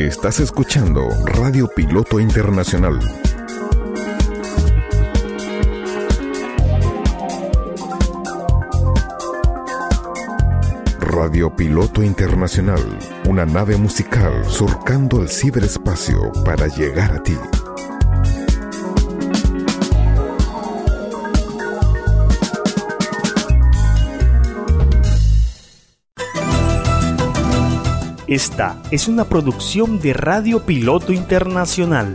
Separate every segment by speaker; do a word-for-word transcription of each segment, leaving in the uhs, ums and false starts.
Speaker 1: Estás escuchando Radio Piloto Internacional. Radio Piloto Internacional, una nave musical surcando el ciberespacio para llegar a ti.
Speaker 2: Esta es una producción de Radio Piloto Internacional.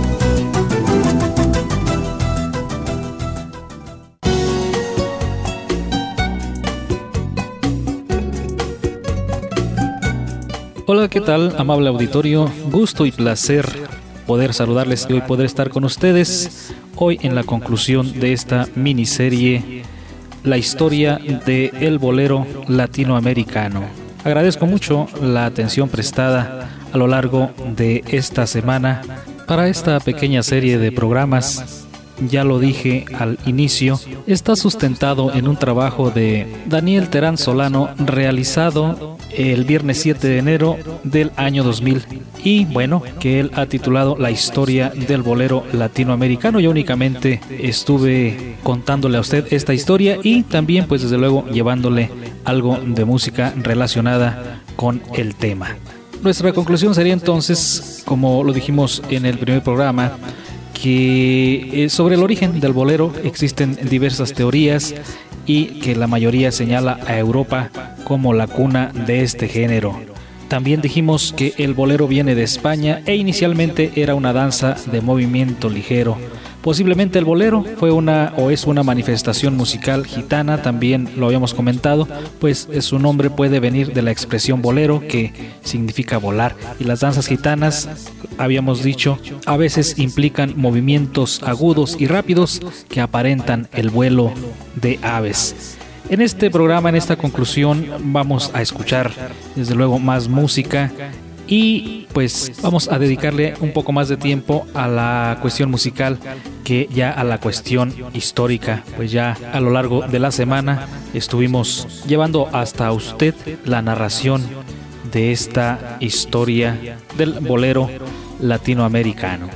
Speaker 3: Hola, ¿qué tal, amable auditorio? Gusto y placer poder saludarles y hoy poder estar con ustedes hoy en la conclusión de esta miniserie, la historia de el bolero latinoamericano. Agradezco mucho la atención prestada a lo largo de esta semana para esta pequeña serie de programas. Ya lo dije al inicio, está sustentado en un trabajo de Daniel Terán Solano realizado el viernes siete de enero del año dos mil y bueno, que él ha titulado La historia del bolero latinoamericano. Yo únicamente estuve contándole a usted esta historia y también pues desde luego llevándole algo de música relacionada con el tema. Nuestra conclusión sería entonces, como lo dijimos en el primer programa, que eh, sobre el origen del bolero existen diversas teorías y que la mayoría señala a Europa como la cuna de este género. También dijimos que el bolero viene de España e inicialmente era una danza de movimiento ligero. Posiblemente el bolero fue una o es una manifestación musical gitana, también lo habíamos comentado, pues su nombre puede venir de la expresión bolero, que significa volar, y las danzas gitanas, habíamos dicho, a veces implican movimientos agudos y rápidos que aparentan el vuelo de aves. En este programa, en esta conclusión, vamos a escuchar desde luego más música y pues vamos a dedicarle un poco más de tiempo a la cuestión musical que ya a la cuestión histórica. Pues ya a lo largo de la semana estuvimos llevando hasta usted la narración de esta historia del bolero latinoamericano.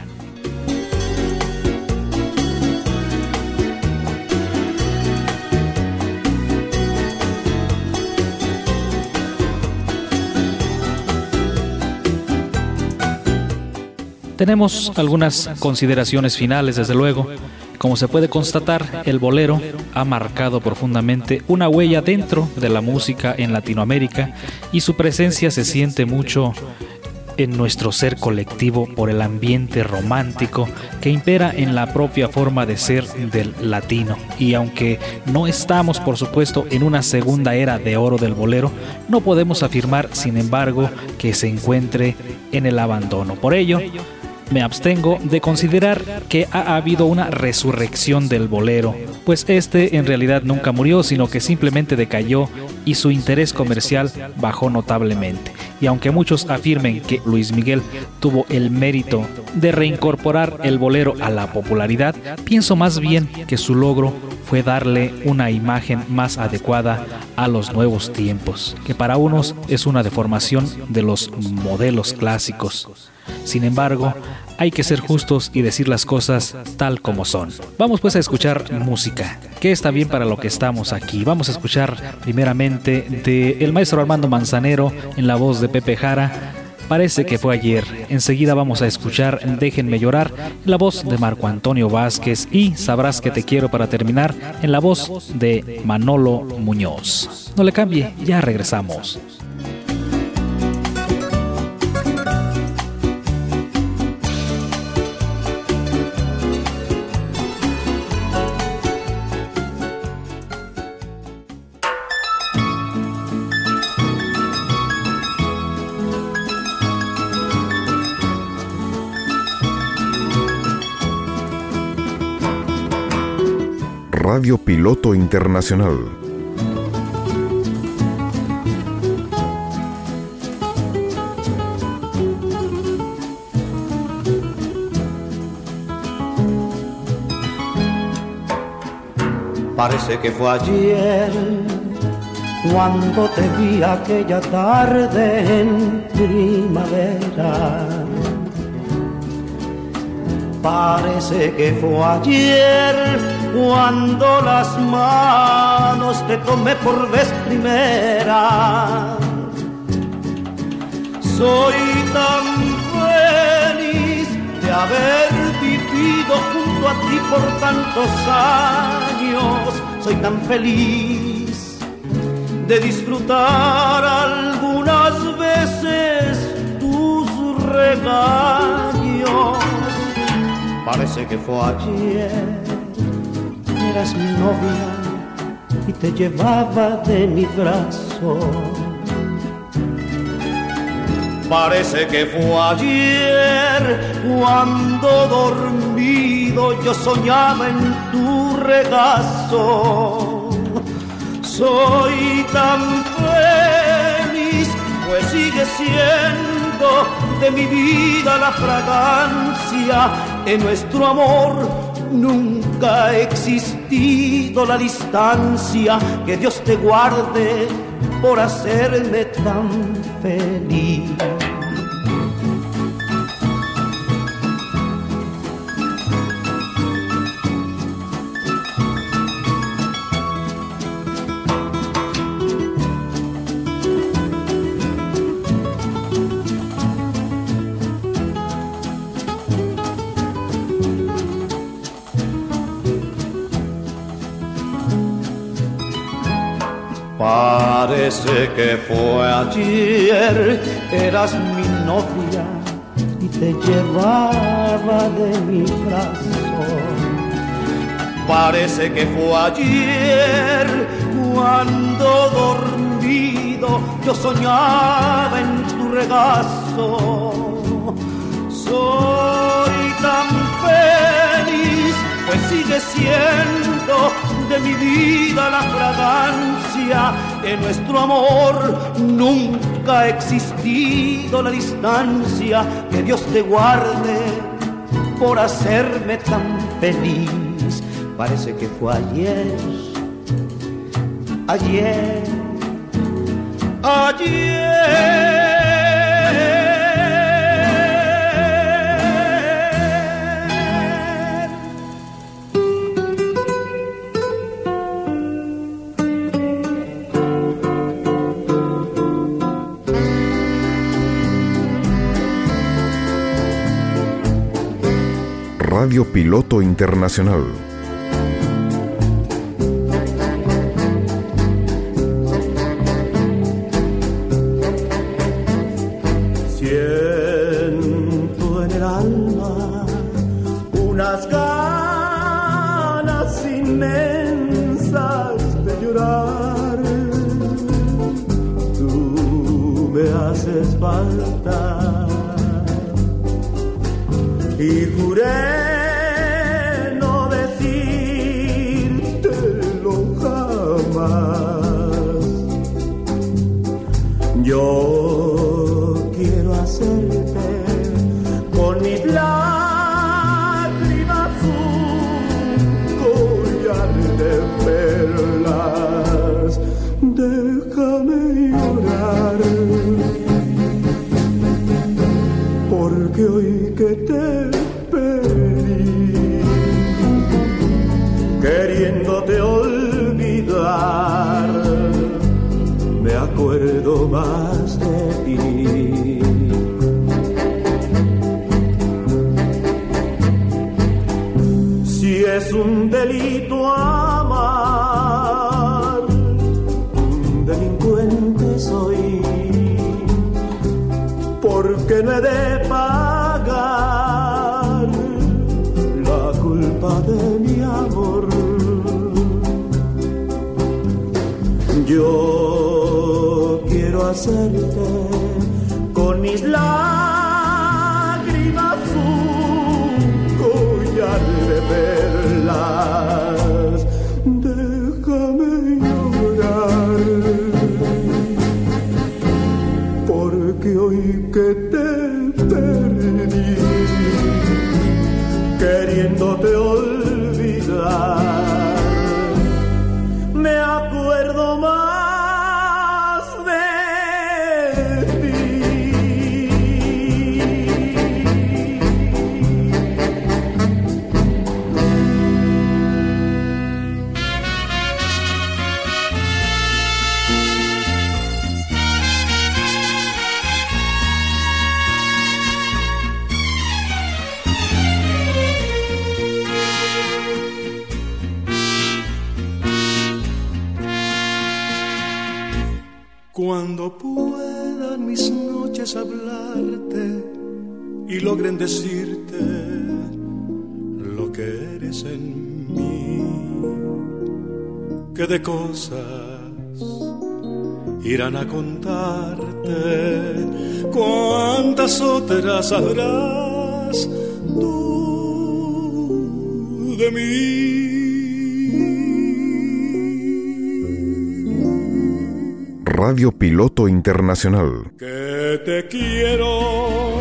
Speaker 3: Tenemos algunas consideraciones finales, desde luego. Como se puede constatar, el bolero ha marcado profundamente una huella dentro de la música en Latinoamérica y su presencia se siente mucho en nuestro ser colectivo por el ambiente romántico que impera en la propia forma de ser del latino. Y aunque no estamos, por supuesto, en una segunda era de oro del bolero, no podemos afirmar, sin embargo, que se encuentre en el abandono. Por ello, me abstengo de considerar que ha habido una resurrección del bolero, pues este en realidad nunca murió, sino que simplemente decayó y su interés comercial bajó notablemente. Y aunque muchos afirmen que Luis Miguel tuvo el mérito de reincorporar el bolero a la popularidad, pienso más bien que su logro fue darle una imagen más adecuada a los nuevos tiempos, que para unos es una deformación de los modelos clásicos. Sin embargo, hay que ser justos y decir las cosas tal como son. Vamos pues a escuchar música, que está bien para lo que estamos aquí. Vamos a escuchar primeramente de el maestro Armando Manzanero en la voz de Pepe Jara, Parece que fue ayer. Enseguida vamos a escuchar Déjenme llorar en la voz de Marco Antonio Vázquez y Sabrás que te quiero para terminar en la voz de Manolo Muñoz. No le cambie, ya regresamos.
Speaker 1: Radio Piloto Internacional.
Speaker 4: Parece que fue ayer cuando te vi aquella tarde en primavera. Parece que fue ayer cuando las manos te tomé por vez primera. Soy tan feliz de haber vivido junto a ti por tantos años. Soy tan feliz de disfrutar algunas veces tus regaños. Parece que fue ayer, eras mi novia y te llevaba de mi brazo. Parece que fue ayer cuando dormido yo soñaba en tu regazo. Soy tan feliz, pues sigue siendo de mi vida la fragancia. En nuestro amor nunca ha existido la distancia. Que Dios te guarde por hacerme tan feliz. Parece que fue ayer, eras mi novia y te llevaba de mi brazo. Parece que fue ayer cuando dormido yo soñaba en tu regazo. Soy tan feliz, pues sigue siendo de mi vida la fragancia. En nuestro amor nunca ha existido la distancia. Que Dios te guarde por hacerme tan feliz. Parece que fue ayer, ayer, ayer.
Speaker 1: Radio Piloto Internacional.
Speaker 4: Siento en el alma unas ganas inmensas de llorar. Tú me haces falta y juré no decírtelo jamás. Yo quiero hacerte con mis lágrimas un collar de perlas. Déjame llorar, porque hoy que te perdí, queriéndote olvidar, me acuerdo más de ti. Si es un delito amar, un delincuente soy, porque no he de pagar la culpa de mi amor. Yo quiero hacerte con mis lágrimas un collar de perlas. Déjame llorar, porque hoy que te perdí, queriéndote olvidar, me acuerdo más Cuando puedan mis noches hablarte y logren decirte lo que eres en mí, que de cosas irán a contarte, cuántas otras sabrás tú de mí.
Speaker 1: Radio Piloto Internacional.
Speaker 4: Que te quiero,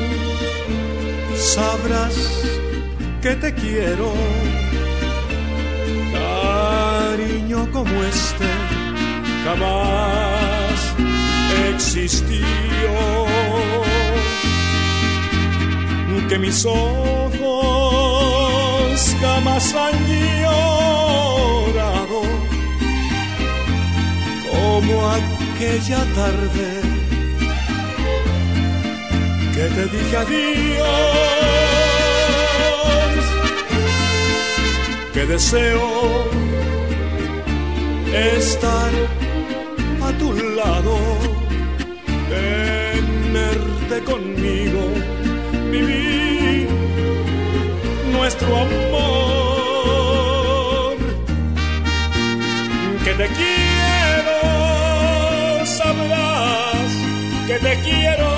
Speaker 4: sabrás que te quiero, cariño como este jamás existió, que mis ojos jamás han llorado como aquella tarde que te dije adiós, que deseo estar a tu lado, tenerte conmigo, vivir nuestro amor, que te quiero, sabrás que te quiero,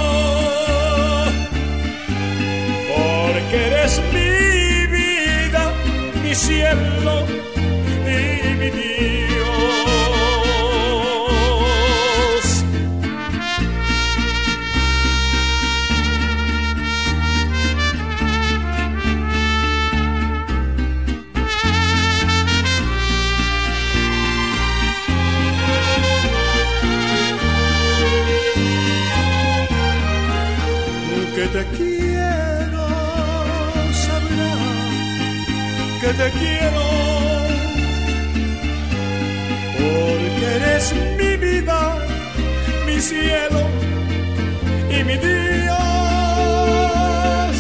Speaker 4: porque eres mi vida, mi cielo y mi Dios. Que te quiero, sabrás que te quiero, porque eres mi vida, mi cielo y mi Dios,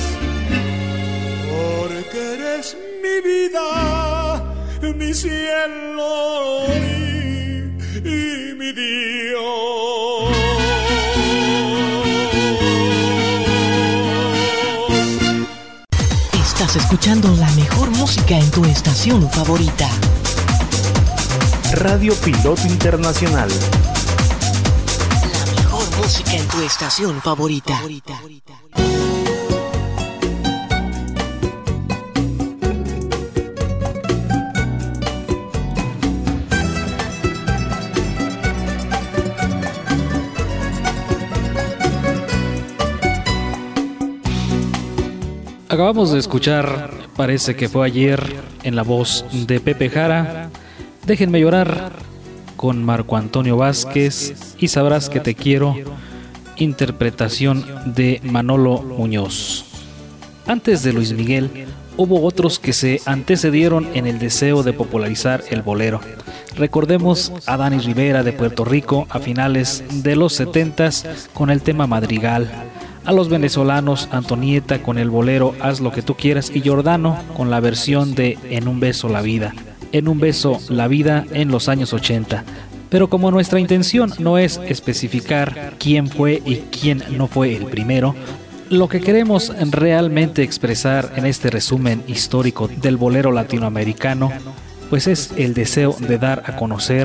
Speaker 4: porque eres mi vida, mi cielo y, y mi Dios.
Speaker 5: Estás escuchando la mejor música en tu estación favorita.
Speaker 2: Radio Piloto Internacional.
Speaker 5: La mejor música en tu estación favorita. favorita.
Speaker 3: Acabamos de escuchar, parece que fue ayer, en la voz de Pepe Jara, Déjenme llorar, con Marco Antonio Vázquez, y Sabrás que te quiero, interpretación de Manolo Muñoz. Antes de Luis Miguel, hubo otros que se antecedieron en el deseo de popularizar el bolero. Recordemos a Dani Rivera de Puerto Rico a finales de los setentas con el tema Madrigal, a los venezolanos Antonieta con el bolero Haz lo que tú quieras y Giordano con la versión de En un beso la vida. En un beso la vida en los años ochenta. Pero como nuestra intención no es especificar quién fue y quién no fue el primero, lo que queremos realmente expresar en este resumen histórico del bolero latinoamericano, pues es el deseo de dar a conocer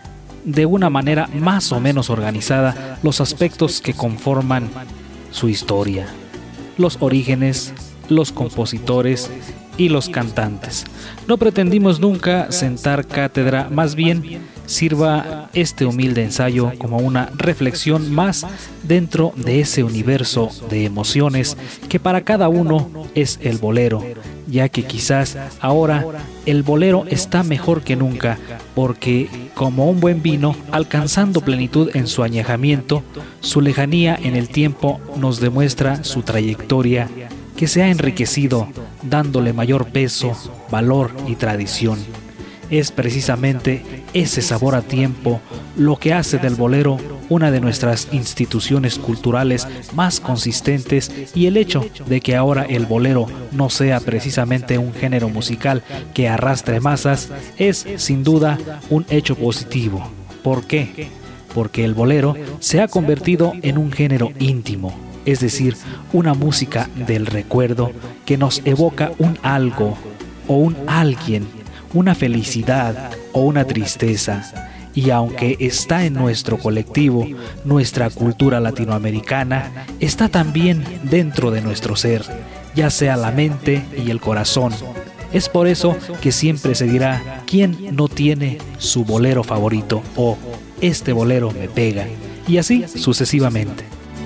Speaker 3: de una manera más o menos organizada los aspectos que conforman su historia, los orígenes, los compositores y los cantantes. No pretendimos nunca sentar cátedra, más bien sirva este humilde ensayo como una reflexión más dentro de ese universo de emociones que para cada uno es el bolero, ya que quizás ahora el bolero está mejor que nunca, porque como un buen vino, alcanzando plenitud en su añejamiento, su lejanía en el tiempo nos demuestra su trayectoria, que se ha enriquecido, dándole mayor peso, valor y tradición. Es precisamente ese sabor a tiempo lo que hace del bolero una de nuestras instituciones culturales más consistentes, y el hecho de que ahora el bolero no sea precisamente un género musical que arrastre masas es sin duda un hecho positivo. ¿Por qué? porque el bolero se ha convertido en un género íntimo, es decir, una música del recuerdo que nos evoca un algo o un alguien, una felicidad o una tristeza. Y aunque está en nuestro colectivo, nuestra cultura latinoamericana está también dentro de nuestro ser, ya sea la mente y el corazón. Es por eso que siempre se dirá quién no tiene su bolero favorito o este bolero me pega, y así sucesivamente.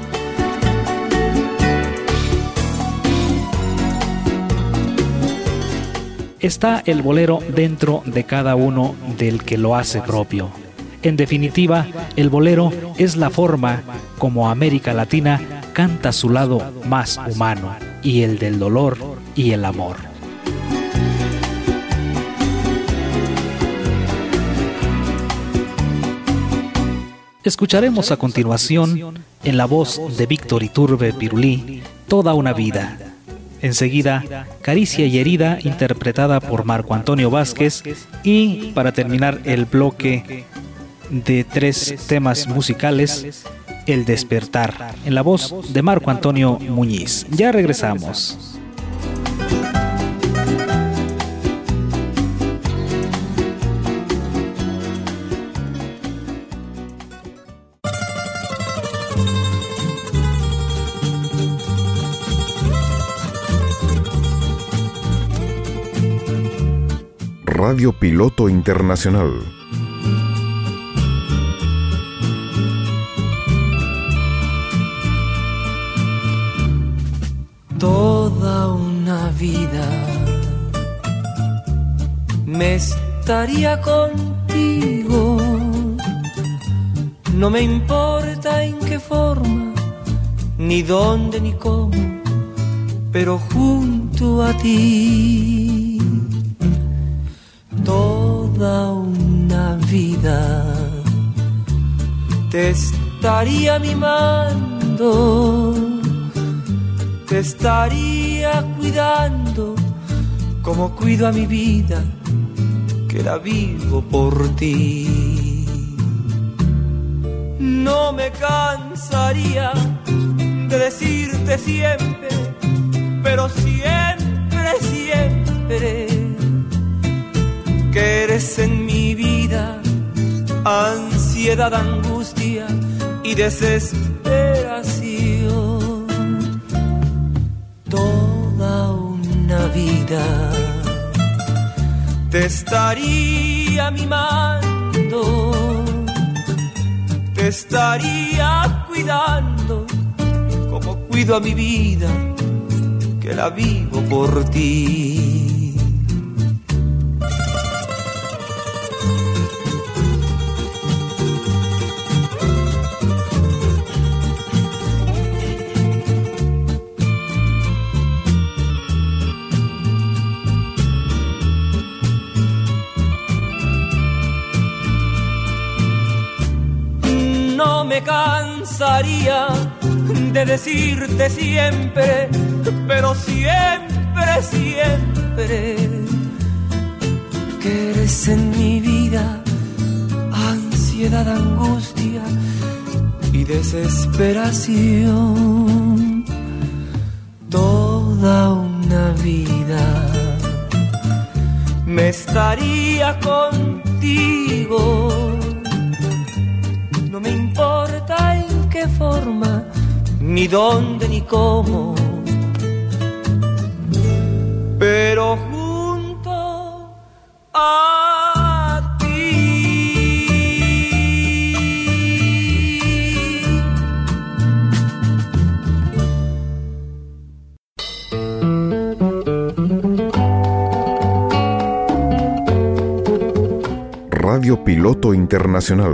Speaker 3: Está el bolero dentro de cada uno del que lo hace propio. En definitiva, el bolero es la forma como América Latina canta su lado más humano, y el del dolor y el amor. Escucharemos a continuación, en la voz de Víctor Iturbe Pirulí, Toda una vida. Enseguida, Caricia y herida, interpretada por Marco Antonio Vázquez. Y para terminar el bloque de tres temas musicales, El despertar, en la voz de Marco Antonio Muñiz. Ya regresamos.
Speaker 1: Radio Piloto Internacional.
Speaker 6: Toda una vida me estaría contigo, no me importa en qué forma, ni dónde ni cómo, pero junto a ti. Toda una vida te estaría mimando, te estaría cuidando como cuido a mi vida, que la vivo por ti. No me cansaría de decirte siempre, pero siempre, siempre, que eres en mi vida ansiedad, angustia y desesperación. Toda una vida te estaría mimando, te estaría cuidando como cuido a mi vida, que la vivo por ti. Me cansaría de decirte siempre, pero siempre, siempre, que eres en mi vida ansiedad, angustia y desesperación. Toda una vida me estaría contigo, no me importa en qué forma, ni dónde ni cómo, pero junto a ti.
Speaker 1: Radio Piloto Internacional.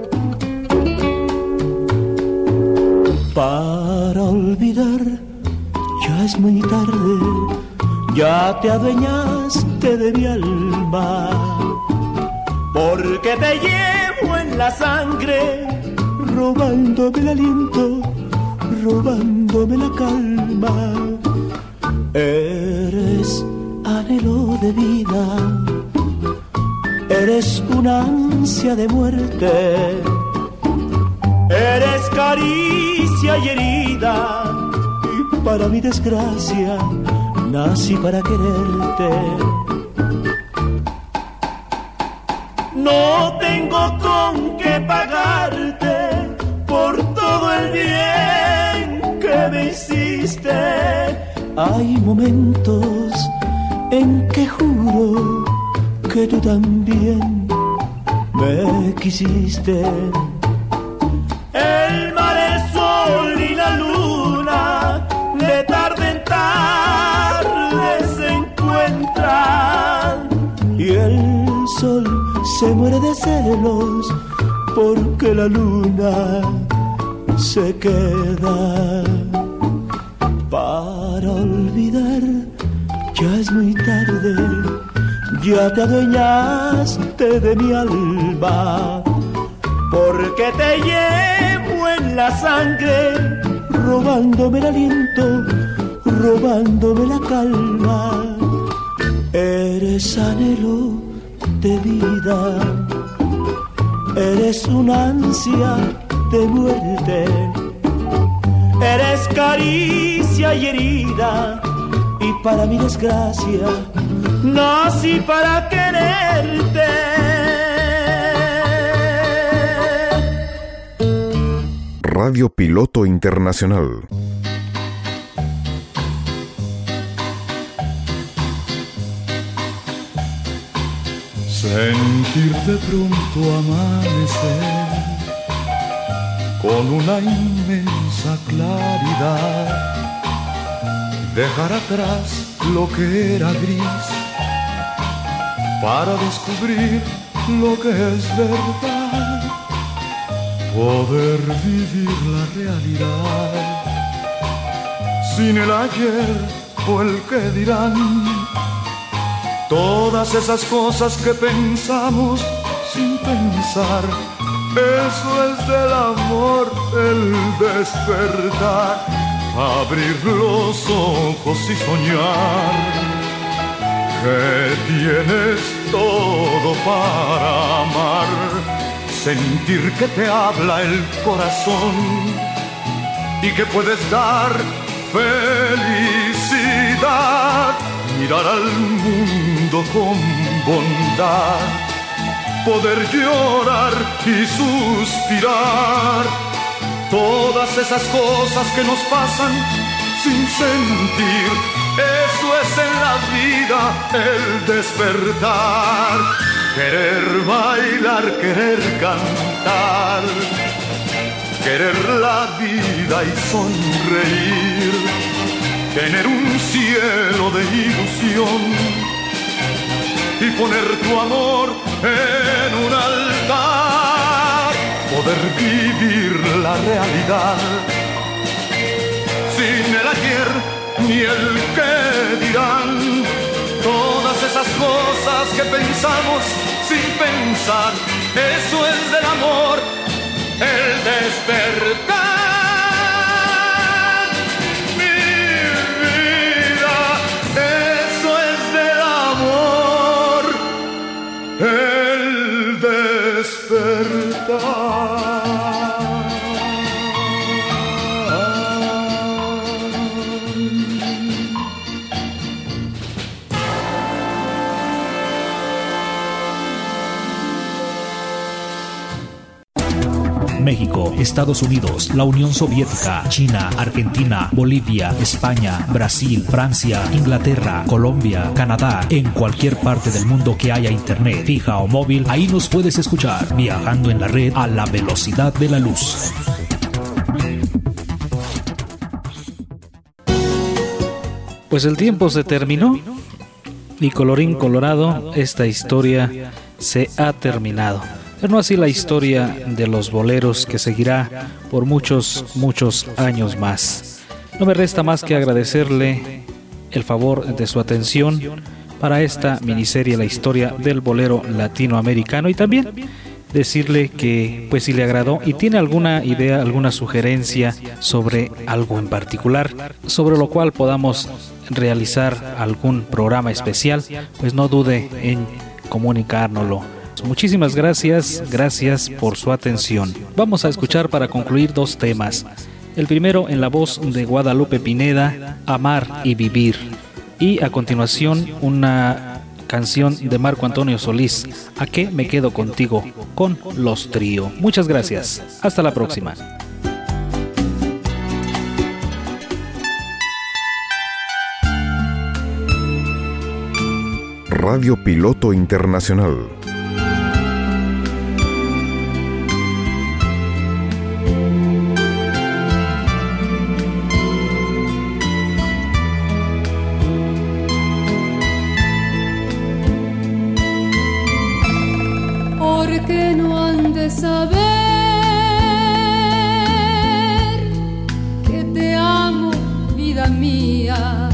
Speaker 4: Para olvidar, ya es muy tarde, ya te adueñaste de mi alma, porque te llevo en la sangre, robándome el aliento, robándome la calma. Eres anhelo de vida, eres una ansia de muerte, caricia y herida, y para mi desgracia nací para quererte. No tengo con qué pagarte por todo el bien que me hiciste. Hay momentos en que juro que tú también me quisiste. El mar, el sol y la luna de tarde en tarde se encuentran, y el sol se muere de celos porque la luna se queda. Para olvidar ya es muy tarde, ya te adueñaste de mi alma, porque te llevo en la sangre, robándome el aliento, robándome la calma. Eres anhelo de vida, eres una ansia de muerte, eres caricia y herida, y para mi desgracia nací para quererte.
Speaker 1: Radio Piloto Internacional.
Speaker 7: Sentir de pronto amanecer con una inmensa claridad, dejar atrás lo que era gris para descubrir lo que es verdad, poder vivir la realidad sin el ayer o el que dirán. Todas esas cosas que pensamos sin pensar, eso es del amor, el despertar, abrir los ojos y soñar que tienes todo para amar, sentir que te habla el corazón y que puedes dar felicidad. Mirar al mundo con bondad, poder llorar y suspirar, todas esas cosas que nos pasan sin sentir, eso es en la vida el despertar. Querer bailar, querer cantar, querer la vida y sonreír, tener un cielo de ilusión y poner tu amor en un altar, poder vivir la realidad sin el ayer ni el que dirán. Todas esas cosas que pensamos sin pensar, eso es del amor, el despertar. El despertar.
Speaker 8: México, Estados Unidos, la Unión Soviética, China, Argentina, Bolivia, España, Brasil, Francia, Inglaterra, Colombia, Canadá, en cualquier parte del mundo que haya internet, fija o móvil, ahí nos puedes escuchar, viajando en la red a la velocidad de la luz.
Speaker 3: Pues el tiempo se terminó y colorín colorado, esta historia se ha terminado. Pero no así la historia de los boleros, que seguirá por muchos, muchos años más. No me resta más que agradecerle el favor de su atención para esta miniserie, la historia del bolero latinoamericano, y también decirle que pues si le agradó y tiene alguna idea, alguna sugerencia sobre algo en particular, sobre lo cual podamos realizar algún programa especial, pues no dude en comunicárnoslo. Muchísimas gracias, gracias por su atención. Vamos a escuchar para concluir dos temas. El primero en la voz de Guadalupe Pineda, Amar y Vivir. Y a continuación una canción de Marco Antonio Solís, ¿A qué me quedo contigo?, con Los Trío. Muchas gracias. Hasta la próxima.
Speaker 1: Radio Piloto Internacional.
Speaker 9: Porque no han de saber que te amo, vida mía.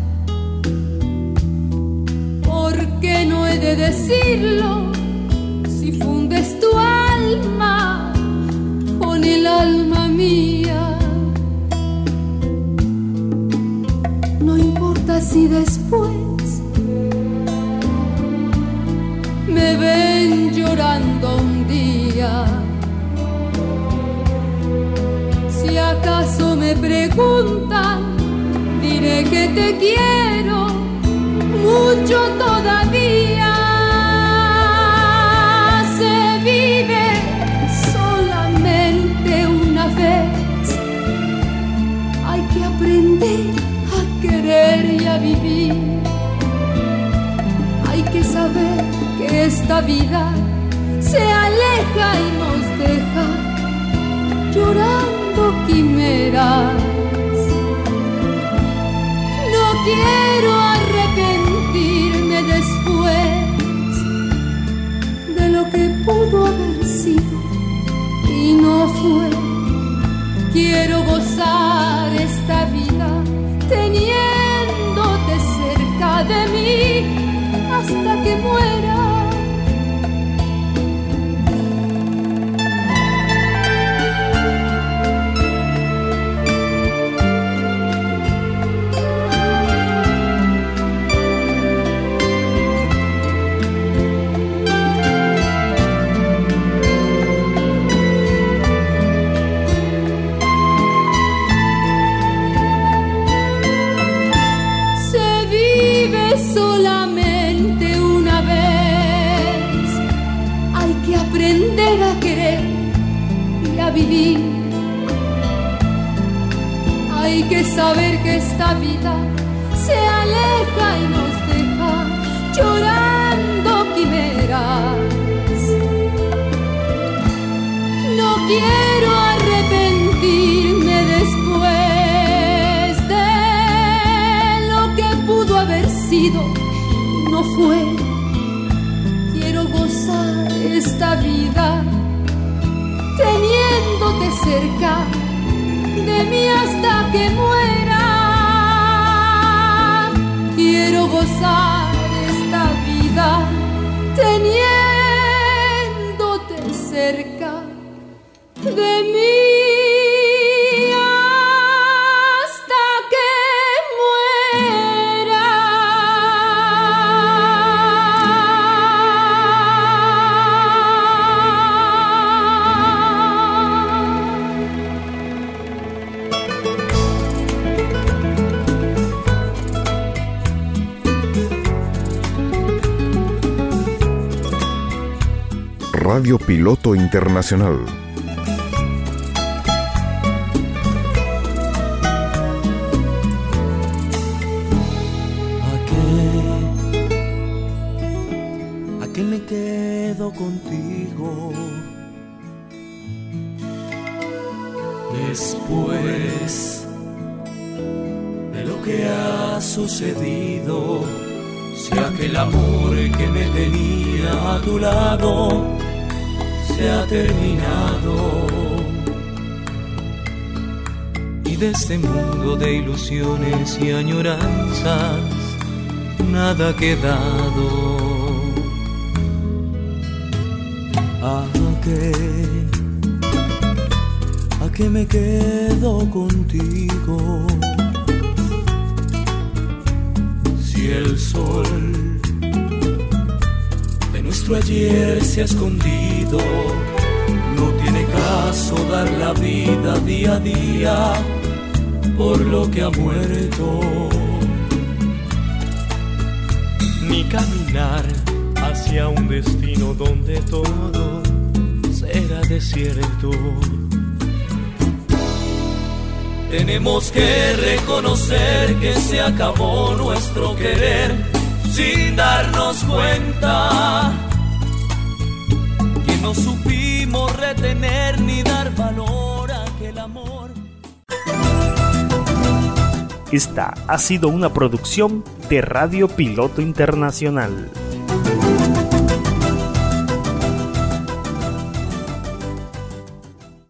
Speaker 9: Porque no he de decirlo si fundes tu alma con el alma mía. No importa si después me ven llorando un día. Si acaso me preguntan, diré que te quiero mucho todavía. Se vive solamente una vez. Hay que aprender a querer y a vivir. Hay que saber que esta vida se aleja y nos deja llorando quimeras. No quiero arrepentirme después de lo que pudo haber sido y no fue. Quiero gozar esta vida teniéndote cerca de mí hasta que muera. Vivir. Hay que saber que esta vida se aleja y nos deja llorando quimeras. No quiero arrepentirme después de lo que pudo haber sido y no fue. Quiero gozar esta vida teniéndote cerca de mí hasta que muera. Quiero gozar esta vida teniéndote cerca de mí.
Speaker 1: Radio Piloto Internacional.
Speaker 6: ¿A qué? ¿A qué me quedo contigo? Después de lo que ha sucedido, si aquel amor que me tenía a tu lado se ha terminado y de este mundo de ilusiones y añoranzas nada ha quedado. ¿A qué? ¿A qué me quedo contigo? Si el sol
Speaker 10: nuestro ayer se ha escondido. No tiene caso dar la vida día a día por lo que ha muerto,
Speaker 4: ni caminar hacia un destino donde todo será desierto.
Speaker 10: Tenemos que reconocer que se acabó nuestro querer sin darnos cuenta, que no supimos retener ni dar valor a aquel amor.
Speaker 2: Esta ha sido una producción de Radio Piloto Internacional.